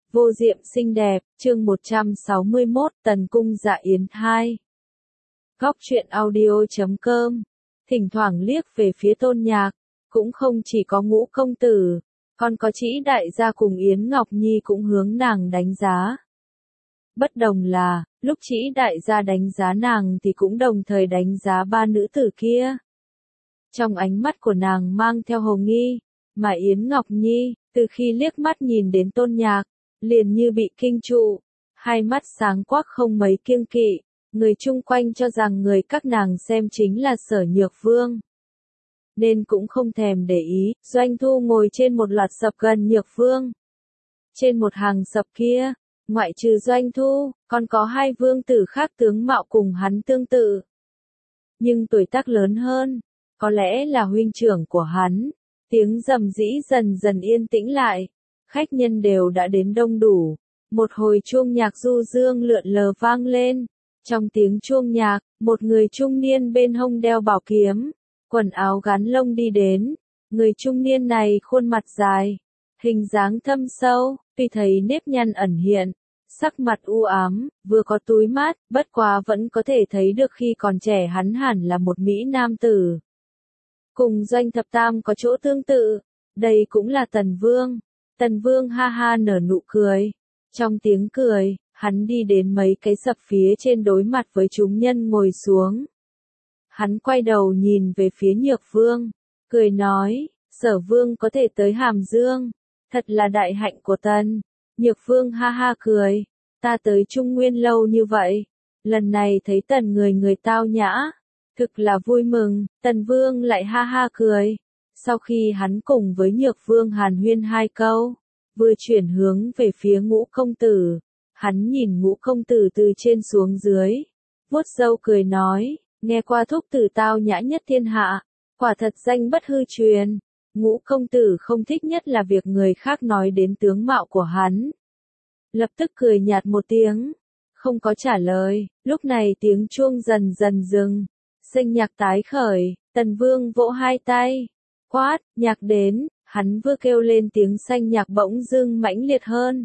Vô diệm xinh đẹp, chương 161, Tần Cung Dạ Yến 2. Góc truyện audio.com. Thỉnh thoảng liếc về phía Tôn Nhạc, cũng không chỉ có Ngũ công tử, còn có Trĩ đại gia cùng Yến Ngọc Nhi cũng hướng nàng đánh giá. Bất đồng là, lúc Trĩ đại gia đánh giá nàng thì cũng đồng thời đánh giá ba nữ tử kia. Trong ánh mắt của nàng mang theo hồ nghi, mà Yến Ngọc Nhi, từ khi liếc mắt nhìn đến Tôn Nhạc, liền như bị kinh trụ, hai mắt sáng quắc không mấy kiêng kỵ, người chung quanh cho rằng người các nàng xem chính là Sở Nhược Vương. Nên cũng không thèm để ý, Doanh Thu ngồi trên một loạt sập gần Nhược Vương. Trên một hàng sập kia, ngoại trừ Doanh Thu, còn có hai vương tử khác tướng mạo cùng hắn tương tự. Nhưng tuổi tác lớn hơn, có lẽ là huynh trưởng của hắn. Tiếng rầm rĩ dần dần yên tĩnh lại, khách nhân đều đã đến đông đủ. Một hồi chuông nhạc du dương lượn lờ vang lên. Trong tiếng chuông nhạc, một người trung niên bên hông đeo bảo kiếm, quần áo gắn lông đi đến. Người trung niên này khuôn mặt dài, hình dáng thâm sâu, tuy thấy nếp nhăn ẩn hiện, sắc mặt u ám, vừa có túi mát, bất quá vẫn có thể thấy được khi còn trẻ hắn hẳn là một mỹ nam tử. Cùng Doanh Thập Tam có chỗ tương tự, đây cũng là Tần Vương. Tần Vương ha ha nở nụ cười. Trong tiếng cười, hắn đi đến mấy cái sập phía trên đối mặt với chúng nhân ngồi xuống. Hắn quay đầu nhìn về phía Nhược Vương, cười nói, Sở Vương có thể tới Hàm Dương, thật là đại hạnh của Tần. Nhược Vương ha ha cười, ta tới Trung Nguyên lâu như vậy, lần này thấy Tần người tao nhã, thực là vui mừng. Tần Vương lại ha ha cười. Sau khi hắn cùng với Nhược Vương hàn huyên hai câu, vừa chuyển hướng về phía Ngũ công tử, hắn nhìn Ngũ công tử từ trên xuống dưới, vuốt râu cười nói, nghe qua thúc tử tao nhã nhất thiên hạ, quả thật danh bất hư truyền. Ngũ công tử không thích nhất là việc người khác nói đến tướng mạo của hắn. Lập tức cười nhạt một tiếng, không có trả lời. Lúc này tiếng chuông dần dần dừng, sinh nhạc tái khởi. Tần Vương vỗ hai tay, quát, nhạc đến. Hắn vừa kêu lên tiếng xanh nhạc bỗng dưng mãnh liệt hơn.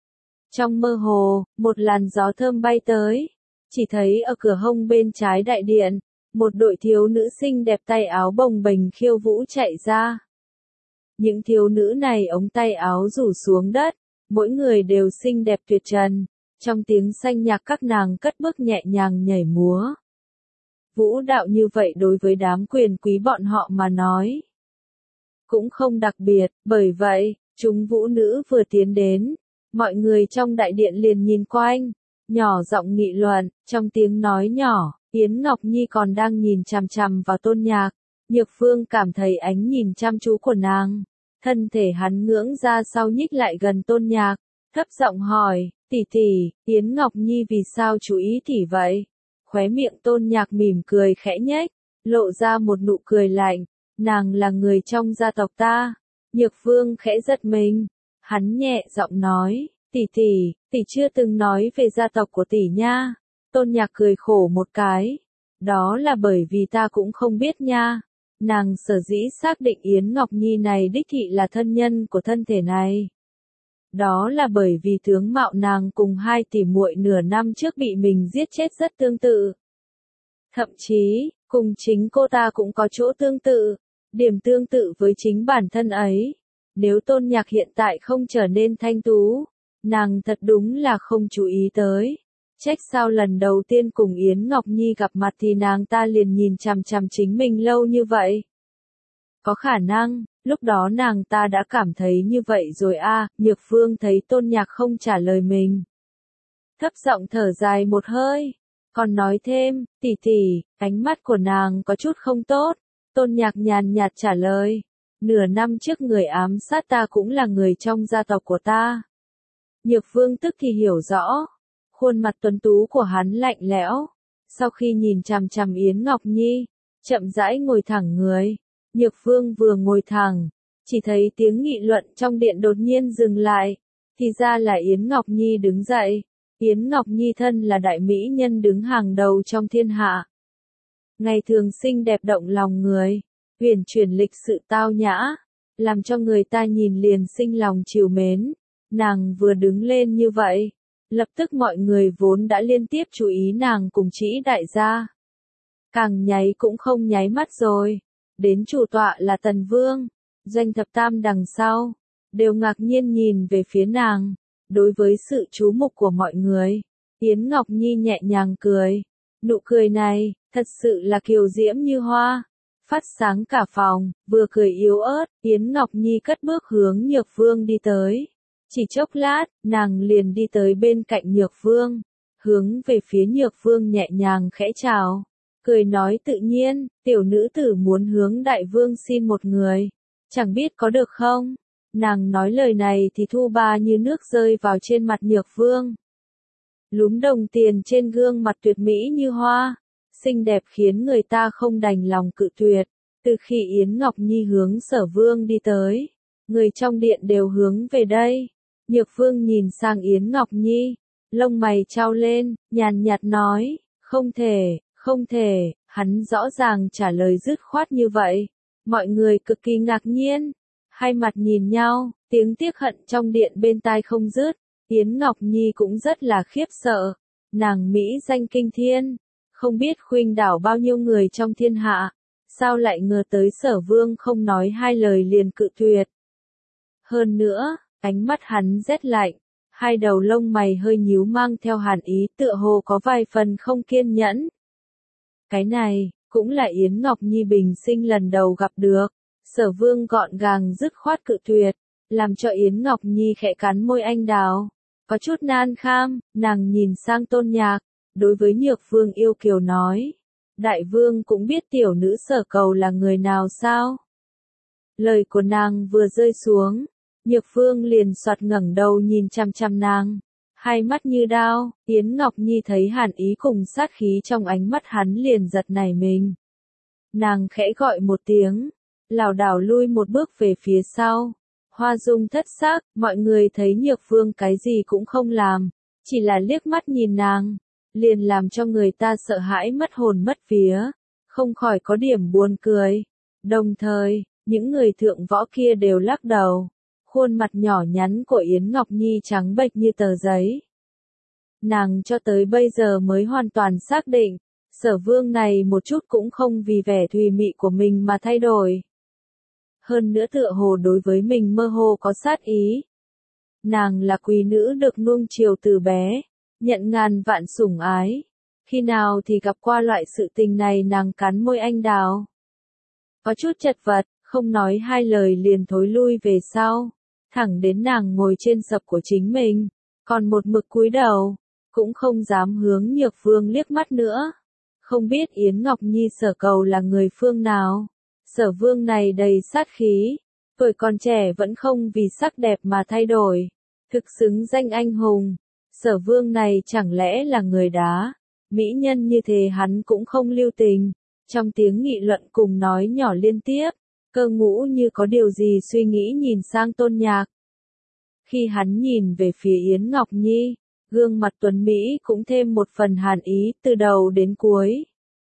Trong mơ hồ, một làn gió thơm bay tới, chỉ thấy ở cửa hông bên trái đại điện, một đội thiếu nữ xinh đẹp tay áo bồng bềnh khiêu vũ chạy ra. Những thiếu nữ này ống tay áo rủ xuống đất, mỗi người đều xinh đẹp tuyệt trần, trong tiếng xanh nhạc các nàng cất bước nhẹ nhàng nhảy múa. Vũ đạo như vậy đối với đám quyền quý bọn họ mà nói cũng không đặc biệt, bởi vậy, chúng vũ nữ vừa tiến đến, mọi người trong đại điện liền nhìn quanh, nhỏ giọng nghị luận. Trong tiếng nói nhỏ, Yến Ngọc Nhi còn đang nhìn chằm chằm vào Tôn Nhạc. Nhược Vương cảm thấy ánh nhìn chăm chú của nàng, thân thể hắn ngưỡng ra sau nhích lại gần Tôn Nhạc, thấp giọng hỏi, tỷ tỷ, Yến Ngọc Nhi vì sao chú ý tỷ vậy? Khóe miệng Tôn Nhạc mỉm cười khẽ nhếch, lộ ra một nụ cười lạnh, nàng là người trong gia tộc ta. Nhược Vương khẽ giật mình, hắn nhẹ giọng nói, tỷ chưa từng nói về gia tộc của tỷ nha. Tôn Nhạc cười khổ một cái, đó là bởi vì ta cũng không biết nha. Nàng sở dĩ xác định Yến Ngọc Nhi này đích thị là thân nhân của thân thể này, đó là bởi vì tướng mạo nàng cùng hai tỷ muội nửa năm trước bị mình giết chết rất tương tự. Thậm chí, cùng chính cô ta cũng có chỗ tương tự, điểm tương tự với chính bản thân ấy. Nếu Tôn Nhạc hiện tại không trở nên thanh tú, nàng thật đúng là không chú ý tới. Trách sao lần đầu tiên cùng Yến Ngọc Nhi gặp mặt thì nàng ta liền nhìn chằm chằm chính mình lâu như vậy. Có khả năng, lúc đó nàng ta đã cảm thấy như vậy rồi a. Nhược Vương thấy Tôn Nhạc không trả lời mình, thấp giọng thở dài một hơi, còn nói thêm, tỷ, ánh mắt của nàng có chút không tốt. Tôn Nhạc nhàn nhạt trả lời, nửa năm trước người ám sát ta cũng là người trong gia tộc của ta. Nhược Vương tức thì hiểu rõ, khuôn mặt tuấn tú của hắn lạnh lẽo. Sau khi nhìn chằm chằm Yến Ngọc Nhi, chậm rãi ngồi thẳng người. Nhược Vương vừa ngồi thẳng, chỉ thấy tiếng nghị luận trong điện đột nhiên dừng lại, thì ra là Yến Ngọc Nhi đứng dậy. Yến Ngọc Nhi thân là đại mỹ nhân đứng hàng đầu trong thiên hạ. Ngày thường xinh đẹp động lòng người, huyền chuyển lịch sự tao nhã, làm cho người ta nhìn liền sinh lòng trìu mến. Nàng vừa đứng lên như vậy, lập tức mọi người vốn đã liên tiếp chú ý nàng cùng Trĩ đại gia. Càng nháy cũng không nháy mắt rồi. Đến chủ tọa là Tần Vương, Doanh Thập Tam đằng sau, đều ngạc nhiên nhìn về phía nàng. Đối với sự chú mục của mọi người, Yến Ngọc Nhi nhẹ nhàng cười. Nụ cười này, thật sự là kiều diễm như hoa, phát sáng cả phòng, vừa cười yếu ớt, Yến Ngọc Nhi cất bước hướng Nhược Vương đi tới. Chỉ chốc lát, nàng liền đi tới bên cạnh Nhược Vương, hướng về phía Nhược Vương nhẹ nhàng khẽ chào, cười nói tự nhiên, tiểu nữ tử muốn hướng đại vương xin một người, chẳng biết có được không? Nàng nói lời này thì thu ba như nước rơi vào trên mặt Nhược Vương. Lúm đồng tiền trên gương mặt tuyệt mỹ như hoa, xinh đẹp khiến người ta không đành lòng cự tuyệt. Từ khi Yến Ngọc Nhi hướng Sở Vương đi tới, người trong điện đều hướng về đây. Nhược Vương nhìn sang Yến Ngọc Nhi, lông mày chau lên, nhàn nhạt nói, không thể, hắn rõ ràng trả lời dứt khoát như vậy. Mọi người cực kỳ ngạc nhiên, hai mặt nhìn nhau, tiếng tiếc hận trong điện bên tai không dứt. Yến Ngọc Nhi cũng rất là khiếp sợ, nàng Mỹ danh kinh thiên, không biết khuynh đảo bao nhiêu người trong thiên hạ, sao lại ngờ tới Sở Vương không nói hai lời liền cự tuyệt. Hơn nữa, ánh mắt hắn rét lạnh, hai đầu lông mày hơi nhíu mang theo hàn ý tựa hồ có vài phần không kiên nhẫn. Cái này, cũng là Yến Ngọc Nhi bình sinh lần đầu gặp được, Sở Vương gọn gàng dứt khoát cự tuyệt, làm cho Yến Ngọc Nhi khẽ cắn môi anh đào. Có chút nan kham, nàng nhìn sang Tôn Nhạc, đối với Nhược Vương yêu kiều nói. Đại vương cũng biết tiểu nữ Sở Cầu là người nào sao? Lời của nàng vừa rơi xuống, Nhược Vương liền soạt ngẩng đầu nhìn chằm chằm nàng, hai mắt như đao. Yến Ngọc Nhi thấy hàn ý cùng sát khí trong ánh mắt hắn liền giật nảy mình. Nàng khẽ gọi một tiếng, lảo đảo lui một bước về phía sau. Hoa dung thất sắc, mọi người thấy Nhược Vương cái gì cũng không làm, chỉ là liếc mắt nhìn nàng, liền làm cho người ta sợ hãi mất hồn mất vía, không khỏi có điểm buồn cười. Đồng thời, những người thượng võ kia đều lắc đầu, khuôn mặt nhỏ nhắn của Yến Ngọc Nhi trắng bệch như tờ giấy. Nàng cho tới bây giờ mới hoàn toàn xác định, Sở Vương này một chút cũng không vì vẻ thùy mị của mình mà thay đổi. Hơn nữa tựa hồ đối với mình mơ hồ có sát ý. Nàng là quý nữ được nuông chiều từ bé, nhận ngàn vạn sủng ái. Khi nào thì gặp qua loại sự tình này nàng cắn môi anh đào. Có chút chật vật, không nói hai lời liền thối lui về sau. Thẳng đến nàng ngồi trên sập của chính mình, còn một mực cúi đầu, cũng không dám hướng Nhược Vương liếc mắt nữa. Không biết Yến Ngọc Nhi Sở Cầu là người phương nào. Sở Vương này đầy sát khí, tuổi còn trẻ vẫn không vì sắc đẹp mà thay đổi, thực xứng danh anh hùng. Sở Vương này chẳng lẽ là người đá, mỹ nhân như thế hắn cũng không lưu tình. Trong tiếng nghị luận cùng nói nhỏ liên tiếp, Cơ Ngũ như có điều gì suy nghĩ nhìn sang Tôn Nhạc. Khi hắn nhìn về phía Yến Ngọc Nhi, gương mặt tuấn Mỹ cũng thêm một phần hàn ý từ đầu đến cuối.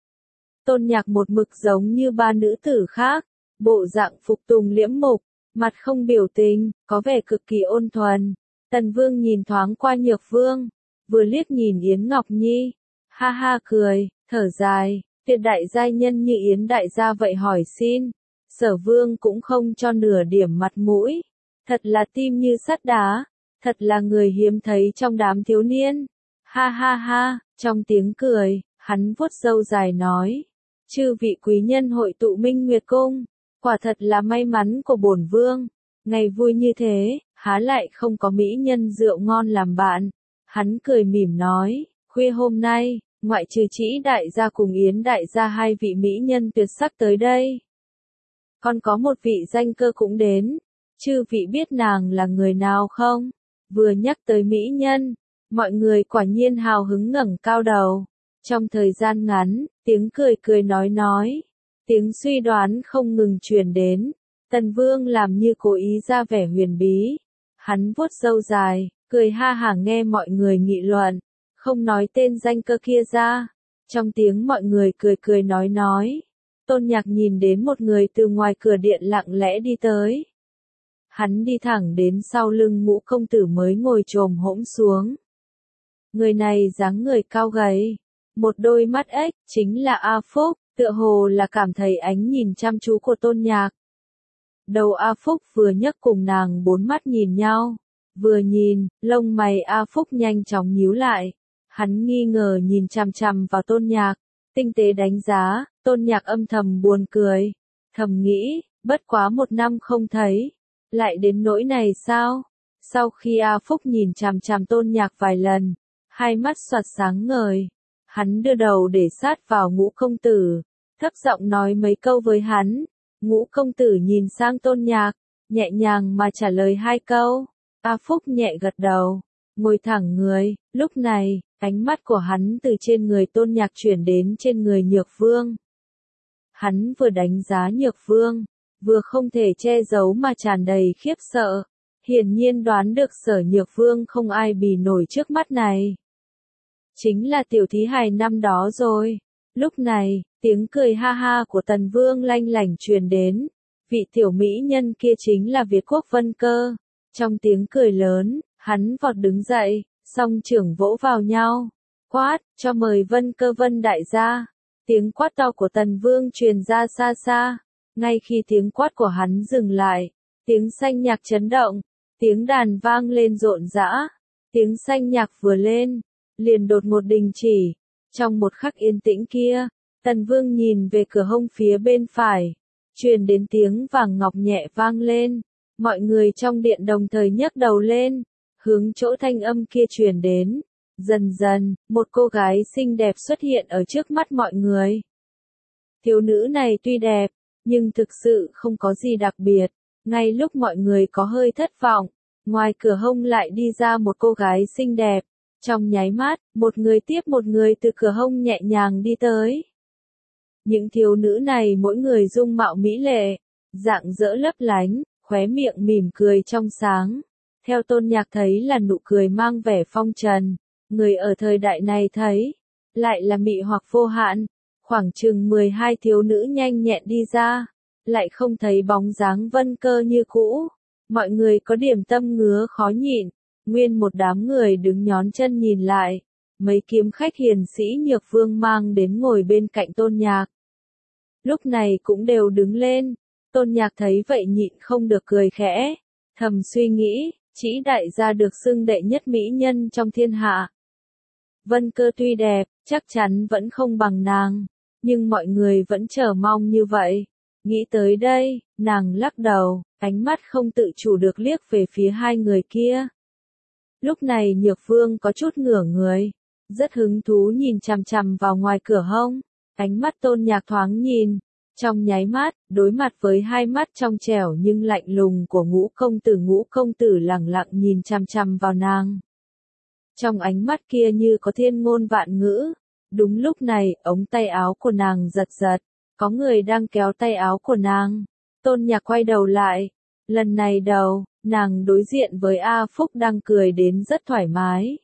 Tôn Nhạc một mực giống như ba nữ tử khác, bộ dạng phục tùng liễm mục, mặt không biểu tình, có vẻ cực kỳ ôn thuần. Tần Vương nhìn thoáng qua Nhược Vương, vừa liếc nhìn Yến Ngọc Nhi, ha ha cười, thở dài, tuyệt đại giai nhân như Yến đại gia vậy hỏi xin. Sở Vương cũng không cho nửa điểm mặt mũi, thật là tim như sắt đá, thật là người hiếm thấy trong đám thiếu niên. Ha ha ha, trong tiếng cười, hắn vuốt râu dài nói. Chư vị quý nhân hội tụ Minh Nguyệt Cung, quả thật là may mắn của bổn vương. Ngày vui như thế, há lại không có mỹ nhân rượu ngon làm bạn. Hắn cười mỉm nói, khuya hôm nay, ngoại trừ Trĩ đại gia cùng Yến đại gia hai vị mỹ nhân tuyệt sắc tới đây. Còn có một vị danh cơ cũng đến, chư vị biết nàng là người nào không? Vừa nhắc tới mỹ nhân, mọi người quả nhiên hào hứng ngẩng cao đầu. Trong thời gian ngắn, tiếng cười cười nói, tiếng suy đoán không ngừng truyền đến. Tần Vương làm như cố ý ra vẻ huyền bí. Hắn vuốt râu dài, cười ha hả nghe mọi người nghị luận, không nói tên danh cơ kia ra. Trong tiếng mọi người cười nói. Tôn Nhạc nhìn đến một người từ ngoài cửa điện lặng lẽ đi tới. Hắn đi thẳng đến sau lưng Ngũ công tử mới ngồi chồm hỗn xuống. Người này dáng người cao gầy, một đôi mắt ếch, chính là A Phúc, tựa hồ là cảm thấy ánh nhìn chăm chú của Tôn Nhạc. Đầu A Phúc vừa nhấc cùng nàng bốn mắt nhìn nhau, vừa nhìn, lông mày A Phúc nhanh chóng nhíu lại. Hắn nghi ngờ nhìn chằm chằm vào Tôn Nhạc, tinh tế đánh giá, Tôn Nhạc âm thầm buồn cười, thầm nghĩ, bất quá 1 năm không thấy, lại đến nỗi này sao? Sau khi A Phúc nhìn chằm chằm Tôn Nhạc vài lần, hai mắt xoạt sáng ngời, hắn đưa đầu để sát vào Ngũ công tử, thấp giọng nói mấy câu với hắn. Ngũ công tử nhìn sang Tôn Nhạc, nhẹ nhàng mà trả lời 2 câu. A Phúc nhẹ gật đầu, ngồi thẳng người, lúc này, ánh mắt của hắn từ trên người Tôn Nhạc chuyển đến trên người Nhược Vương. Hắn vừa đánh giá Nhược Vương, vừa không thể che giấu mà tràn đầy khiếp sợ, hiển nhiên đoán được Sở Nhược Vương không ai bì nổi trước mắt này. Chính là tiểu thí hài năm đó rồi. Lúc này, tiếng cười ha ha của Tần Vương lanh lảnh truyền đến, vị tiểu mỹ nhân kia chính là Việt Quốc Vân Cơ. Trong tiếng cười lớn, hắn vọt đứng dậy, song trưởng vỗ vào nhau, quát, cho mời Vân Cơ Vân đại gia. Tiếng quát to của Tần Vương truyền ra xa xa, ngay khi tiếng quát của hắn dừng lại, tiếng xanh nhạc chấn động, tiếng đàn vang lên rộn rã, tiếng xanh nhạc vừa lên, liền đột ngột đình chỉ. Trong một khắc yên tĩnh kia, Tần Vương nhìn về cửa hông phía bên phải, truyền đến tiếng vàng ngọc nhẹ vang lên, mọi người trong điện đồng thời nhấc đầu lên, hướng chỗ thanh âm kia truyền đến. Dần dần, một cô gái xinh đẹp xuất hiện ở trước mắt mọi người. Thiếu nữ này tuy đẹp, nhưng thực sự không có gì đặc biệt. Ngay lúc mọi người có hơi thất vọng, ngoài cửa hông lại đi ra một cô gái xinh đẹp. Trong nháy mắt, một người tiếp một người từ cửa hông nhẹ nhàng đi tới. Những thiếu nữ này mỗi người dung mạo mỹ lệ, rạng rỡ lấp lánh, khóe miệng mỉm cười trong sáng. Theo Tôn Nhạc thấy là nụ cười mang vẻ phong trần, người ở thời đại này thấy, lại là mị hoặc vô hạn. Khoảng chừng 12 thiếu nữ nhanh nhẹn đi ra, lại không thấy bóng dáng Vân Cơ như cũ. Mọi người có điểm tâm ngứa khó nhịn, nguyên một đám người đứng nhón chân nhìn lại. Mấy kiếm khách hiền sĩ Nhược Vương mang đến ngồi bên cạnh Tôn Nhạc. Lúc này cũng đều đứng lên, Tôn Nhạc thấy vậy nhịn không được cười khẽ, thầm suy nghĩ, chỉ đại gia được xưng đệ nhất mỹ nhân trong thiên hạ. Vân Cơ tuy đẹp, chắc chắn vẫn không bằng nàng, nhưng mọi người vẫn chờ mong như vậy. Nghĩ tới đây, nàng lắc đầu, ánh mắt không tự chủ được liếc về phía hai người kia. Lúc này Nhược Vương có chút ngửa người, rất hứng thú nhìn chằm chằm vào ngoài cửa hông, ánh mắt Tôn Nhạc thoáng nhìn, trong nháy mắt, đối mặt với hai mắt trong trẻo nhưng lạnh lùng của Ngũ công tử lẳng lặng nhìn chằm chằm vào nàng. Trong ánh mắt kia như có thiên ngôn vạn ngữ. Đúng lúc này, ống tay áo của nàng giật giật, có người đang kéo tay áo của nàng. Tôn Nhạc quay đầu lại, lần này nàng đối diện với A Phúc đang cười đến rất thoải mái.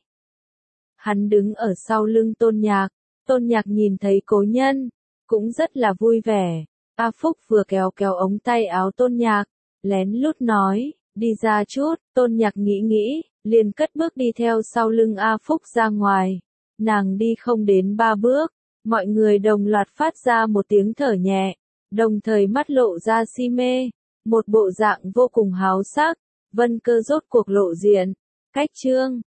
Hắn đứng ở sau lưng Tôn Nhạc nhìn thấy cố nhân, cũng rất là vui vẻ. A Phúc vừa kéo ống tay áo Tôn Nhạc, lén lút nói, đi ra chút. Tôn Nhạc nghĩ, liền cất bước đi theo sau lưng A Phúc ra ngoài. Nàng đi không đến 3 bước, mọi người đồng loạt phát ra một tiếng thở nhẹ, đồng thời mắt lộ ra si mê, một bộ dạng vô cùng háo sắc. Vân Cơ rốt cuộc lộ diện. Cách chương